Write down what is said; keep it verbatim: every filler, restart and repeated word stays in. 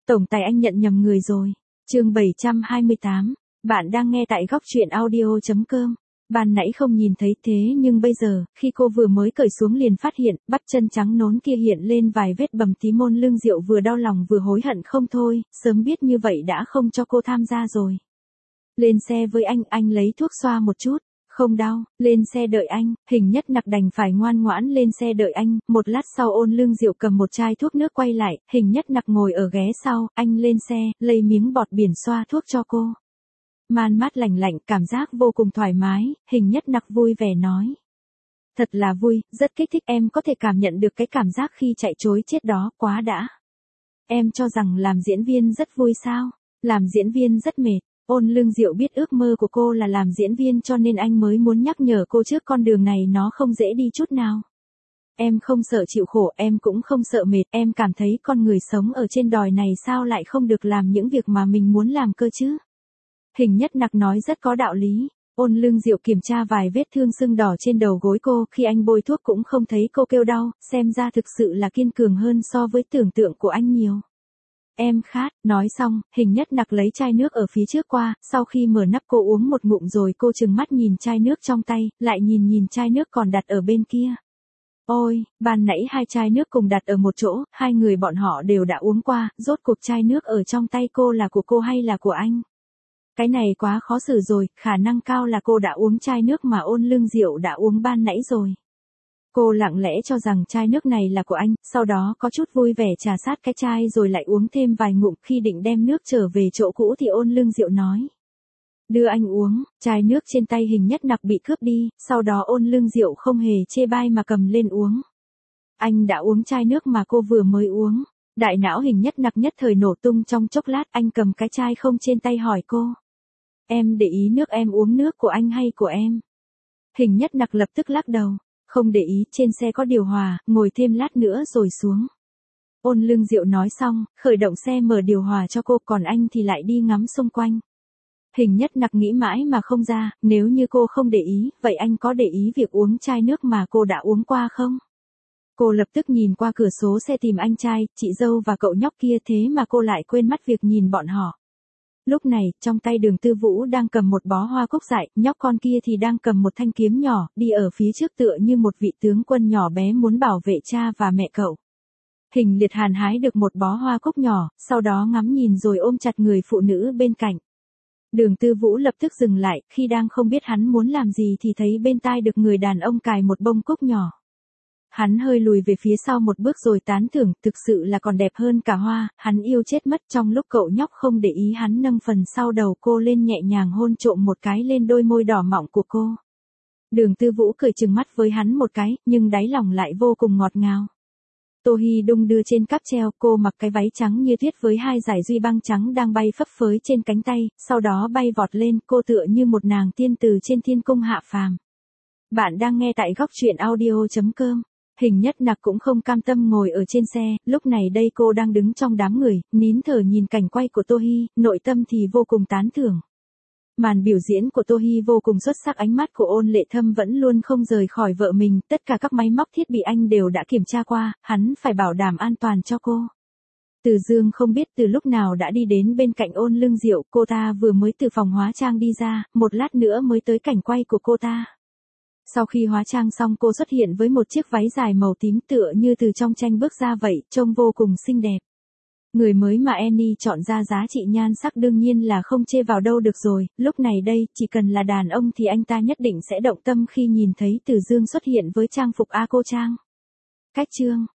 Tổng tài anh nhận nhầm người rồi. Chương bảy trăm hai mươi tám, bạn đang nghe tại góc truyện audio chấm com. Ban nãy không nhìn thấy thế nhưng bây giờ, khi cô vừa mới cởi xuống liền phát hiện, bắp chân trắng nốn kia hiện lên vài vết bầm tí môn lưng Diệu vừa đau lòng vừa hối hận không thôi, sớm biết như vậy đã không cho cô tham gia rồi. Lên xe với anh, anh lấy thuốc xoa một chút. Không đau, lên xe đợi anh, Hình Nhất Nặc đành phải ngoan ngoãn lên xe đợi anh, một lát sau Ôn Lương Diệu cầm một chai thuốc nước quay lại, Hình Nhất Nặc ngồi ở ghế sau, anh lên xe, lấy miếng bọt biển xoa thuốc cho cô. Man mát lạnh lạnh, cảm giác vô cùng thoải mái, Hình Nhất Nặc vui vẻ nói. Thật là vui, rất kích thích, em có thể cảm nhận được cái cảm giác khi chạy trối chết đó, quá đã. Em cho rằng làm diễn viên rất vui sao? Làm diễn viên rất mệt. Ôn Lương Diệu biết ước mơ của cô là làm diễn viên cho nên anh mới muốn nhắc nhở cô trước con đường này nó không dễ đi chút nào. Em không sợ chịu khổ, em cũng không sợ mệt, em cảm thấy con người sống ở trên đồi này sao lại không được làm những việc mà mình muốn làm cơ chứ. Hình Nhất Nặc nói rất có đạo lý. Ôn Lương Diệu kiểm tra vài vết thương sưng đỏ trên đầu gối cô, khi anh bôi thuốc cũng không thấy cô kêu đau, xem ra thực sự là kiên cường hơn so với tưởng tượng của anh nhiều. Em khát, nói xong, Hình Nhất Nặc lấy chai nước ở phía trước qua, sau khi mở nắp cô uống một ngụm rồi cô trừng mắt nhìn chai nước trong tay, lại nhìn nhìn chai nước còn đặt ở bên kia. Ôi, ban nãy hai chai nước cùng đặt ở một chỗ, hai người bọn họ đều đã uống qua, rốt cuộc chai nước ở trong tay cô là của cô hay là của anh? Cái này quá khó xử rồi, khả năng cao là cô đã uống chai nước mà Ôn Lương Diệu đã uống ban nãy rồi. Cô lặng lẽ cho rằng chai nước này là của anh, sau đó có chút vui vẻ trà sát cái chai rồi lại uống thêm vài ngụm, khi định đem nước trở về chỗ cũ thì Ôn Lương Diệu nói. Đưa anh uống, chai nước trên tay Hình Nhất Nặc bị cướp đi, sau đó Ôn Lương Diệu không hề chê bai mà cầm lên uống. Anh đã uống chai nước mà cô vừa mới uống. Đại não Hình Nhất Nặc nhất thời nổ tung trong chốc lát, anh cầm cái chai không trên tay hỏi cô. Em để ý nước em uống nước của anh hay của em? Hình Nhất Nặc lập tức lắc đầu. Không để ý, trên xe có điều hòa, ngồi thêm lát nữa rồi xuống. Ôn Lương Diệu nói xong, khởi động xe mở điều hòa cho cô, còn anh thì lại đi ngắm xung quanh. Hình Nhất Nặc nghĩ mãi mà không ra, nếu như cô không để ý, vậy anh có để ý việc uống chai nước mà cô đã uống qua không? Cô lập tức nhìn qua cửa sổ xe tìm anh trai, chị dâu và cậu nhóc kia, thế mà cô lại quên mất việc nhìn bọn họ. Lúc này, trong tay Đường Tư Vũ đang cầm một bó hoa cúc dại, nhóc con kia thì đang cầm một thanh kiếm nhỏ, đi ở phía trước tựa như một vị tướng quân nhỏ bé muốn bảo vệ cha và mẹ cậu. Hình Liệt Hàn hái được một bó hoa cúc nhỏ, sau đó ngắm nhìn rồi ôm chặt người phụ nữ bên cạnh. Đường Tư Vũ lập tức dừng lại, khi đang không biết hắn muốn làm gì thì thấy bên tai được người đàn ông cài một bông cúc nhỏ. Hắn hơi lùi về phía sau một bước rồi tán thưởng, thực sự là còn đẹp hơn cả hoa, hắn yêu chết mất. Trong lúc cậu nhóc không để ý, hắn nâng phần sau đầu cô lên nhẹ nhàng hôn trộm một cái lên đôi môi đỏ mọng của cô. Đường Tư Vũ cười trừng mắt với hắn một cái, nhưng đáy lòng lại vô cùng ngọt ngào. Tô Hi đung đưa trên cáp treo, cô mặc cái váy trắng như tuyết với hai dải duy băng trắng đang bay phấp phới trên cánh tay, sau đó bay vọt lên, cô tựa như một nàng tiên từ trên thiên cung hạ phàm. Bạn đang nghe tại góc truyện audio chấm com. Hình Nhất Nặc cũng không cam tâm ngồi ở trên xe, lúc này đây cô đang đứng trong đám người, nín thở nhìn cảnh quay của Tô Hi, nội tâm thì vô cùng tán thưởng. Màn biểu diễn của Tô Hi vô cùng xuất sắc, ánh mắt của Ôn Lệ Thâm vẫn luôn không rời khỏi vợ mình, tất cả các máy móc thiết bị anh đều đã kiểm tra qua, hắn phải bảo đảm an toàn cho cô. Từ Dương không biết từ lúc nào đã đi đến bên cạnh Ôn Lương Diệu, cô ta vừa mới từ phòng hóa trang đi ra, một lát nữa mới tới cảnh quay của cô ta. Sau khi hóa trang xong cô xuất hiện với một chiếc váy dài màu tím tựa như từ trong tranh bước ra vậy, trông vô cùng xinh đẹp. Người mới mà Annie chọn ra giá trị nhan sắc đương nhiên là không chê vào đâu được rồi, lúc này đây, chỉ cần là đàn ông thì anh ta nhất định sẽ động tâm khi nhìn thấy Từ Dương xuất hiện với trang phục A cô trang. Cách chương